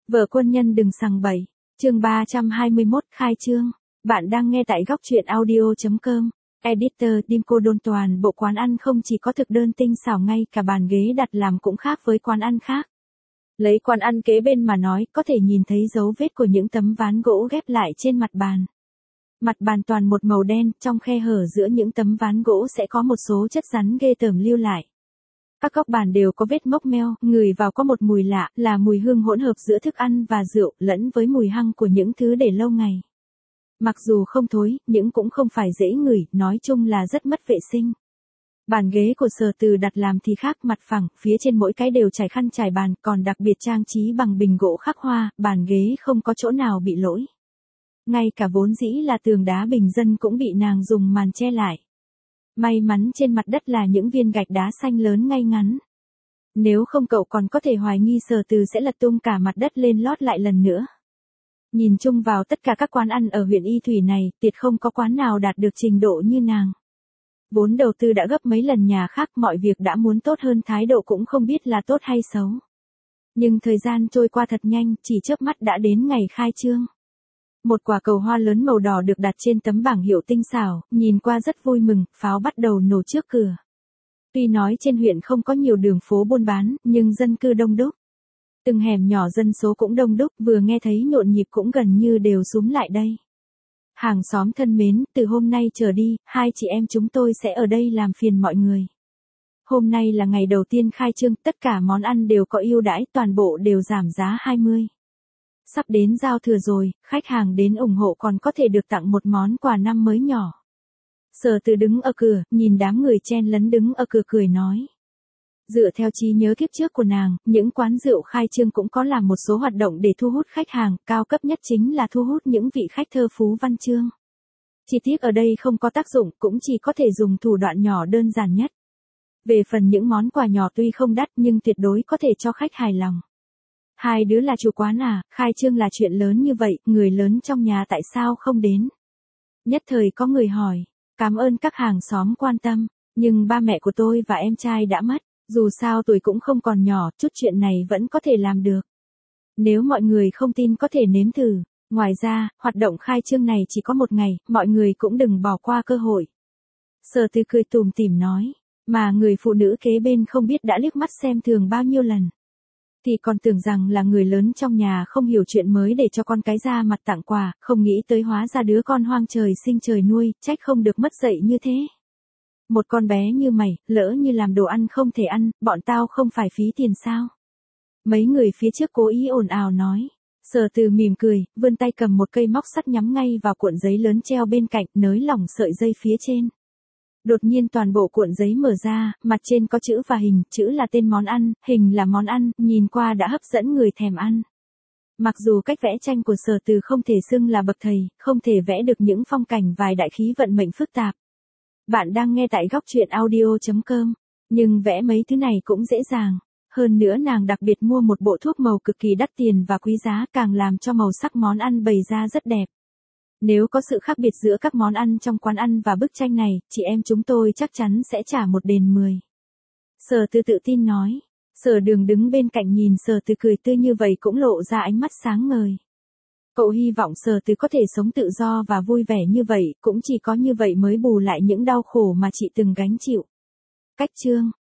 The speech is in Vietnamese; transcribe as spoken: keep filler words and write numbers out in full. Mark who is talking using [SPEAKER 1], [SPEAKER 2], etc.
[SPEAKER 1] Vợ quân nhân đừng sằng bậy. Chương ba trăm hai mươi mốt khai trương. Bạn đang nghe tại góc truyện audio chấm com. Editor Dimco Đôn. Toàn bộ quán ăn không chỉ có thực đơn tinh xảo, ngay cả bàn ghế đặt làm cũng khác với quán ăn khác. Lấy quán ăn kế bên mà nói, có thể nhìn thấy dấu vết của những tấm ván gỗ ghép lại trên mặt bàn. Mặt bàn toàn một màu đen, trong khe hở giữa những tấm ván gỗ sẽ có một số chất rắn ghê tởm lưu lại. Các góc bàn đều có vết mốc meo, ngửi vào có một mùi lạ, là mùi hương hỗn hợp giữa thức ăn và rượu, lẫn với mùi hăng của những thứ để lâu ngày. Mặc dù không thối, nhưng cũng không phải dễ ngửi, nói chung là rất mất vệ sinh. Bàn ghế của Sở Từ đặt làm thì khác, mặt phẳng, phía trên mỗi cái đều trải khăn trải bàn, còn đặc biệt trang trí bằng bình gỗ khắc hoa, bàn ghế không có chỗ nào bị lỗi. Ngay cả vốn dĩ là tường đá bình dân cũng bị nàng dùng màn che lại. May mắn trên mặt đất là những viên gạch đá xanh lớn ngay ngắn. Nếu không cậu còn có thể hoài nghi Sở Từ sẽ lật tung cả mặt đất lên lót lại lần nữa. Nhìn chung vào tất cả các quán ăn ở huyện Y Thủy này, tuyệt không có quán nào đạt được trình độ như nàng. Vốn đầu tư đã gấp mấy lần nhà khác, mọi việc đã muốn tốt hơn, thái độ cũng không biết là tốt hay xấu. Nhưng thời gian trôi qua thật nhanh, chỉ chớp mắt đã đến ngày khai trương. Một quả cầu hoa lớn màu đỏ được đặt trên tấm bảng hiệu tinh xảo, nhìn qua rất vui mừng, pháo bắt đầu nổ trước cửa. Tuy nói trên huyện không có nhiều đường phố buôn bán, nhưng dân cư đông đúc. Từng hẻm nhỏ dân số cũng đông đúc, vừa nghe thấy nhộn nhịp cũng gần như đều xúm lại đây. Hàng xóm thân mến, từ hôm nay trở đi, hai chị em chúng tôi sẽ ở đây làm phiền mọi người. Hôm nay là ngày đầu tiên khai trương, tất cả món ăn đều có ưu đãi, toàn bộ đều giảm giá hai mươi. Sắp đến giao thừa rồi, khách hàng đến ủng hộ còn có thể được tặng một món quà năm mới nhỏ. Sở Từ đứng ở cửa, nhìn đám người chen lấn đứng ở cửa cười nói. Dựa theo trí nhớ kiếp trước của nàng, những quán rượu khai trương cũng có làm một số hoạt động để thu hút khách hàng, cao cấp nhất chính là thu hút những vị khách thơ phú văn chương. Chi tiết ở đây không có tác dụng, cũng chỉ có thể dùng thủ đoạn nhỏ đơn giản nhất. Về phần những món quà nhỏ tuy không đắt nhưng tuyệt đối có thể cho khách hài lòng. Hai đứa là chủ quán à, khai trương là chuyện lớn như vậy, người lớn trong nhà tại sao không đến? Nhất thời có người hỏi, cảm ơn các hàng xóm quan tâm, nhưng ba mẹ của tôi và em trai đã mất, dù sao tuổi cũng không còn nhỏ, chút chuyện này vẫn có thể làm được. Nếu mọi người không tin có thể nếm thử, ngoài ra, hoạt động khai trương này chỉ có một ngày, mọi người cũng đừng bỏ qua cơ hội. Sở Từ cười tủm tỉm nói, mà người phụ nữ kế bên không biết đã liếc mắt xem thường bao nhiêu lần. Thì còn tưởng rằng là người lớn trong nhà không hiểu chuyện mới để cho con cái ra mặt tặng quà, không nghĩ tới hóa ra đứa con hoang trời sinh trời nuôi, trách không được mất dạy như thế. Một con bé như mày, lỡ như làm đồ ăn không thể ăn, bọn tao không phải phí tiền sao? Mấy người phía trước cố ý ồn ào nói. Sở Từ mỉm cười, vươn tay cầm một cây móc sắt nhắm ngay vào cuộn giấy lớn treo bên cạnh, nới lỏng sợi dây phía trên. Đột nhiên toàn bộ cuộn giấy mở ra, mặt trên có chữ và hình, chữ là tên món ăn, hình là món ăn, nhìn qua đã hấp dẫn người thèm ăn. Mặc dù cách vẽ tranh của Sở Từ không thể xưng là bậc thầy, không thể vẽ được những phong cảnh vài đại khí vận mệnh phức tạp. Bạn đang nghe tại góc truyện audio chấm com, nhưng vẽ mấy thứ này cũng dễ dàng. Hơn nữa nàng đặc biệt mua một bộ thuốc màu cực kỳ đắt tiền và quý giá, càng làm cho màu sắc món ăn bày ra rất đẹp. Nếu có sự khác biệt giữa các món ăn trong quán ăn và bức tranh này, chị em chúng tôi chắc chắn sẽ trả một đền mười. Sở Từ tự tin nói. Sở Đường đứng bên cạnh nhìn Sở Từ cười tươi như vậy cũng lộ ra ánh mắt sáng ngời. Cậu hy vọng Sở Từ có thể sống tự do và vui vẻ như vậy, cũng chỉ có như vậy mới bù lại những đau khổ mà chị từng gánh chịu. Cách chương.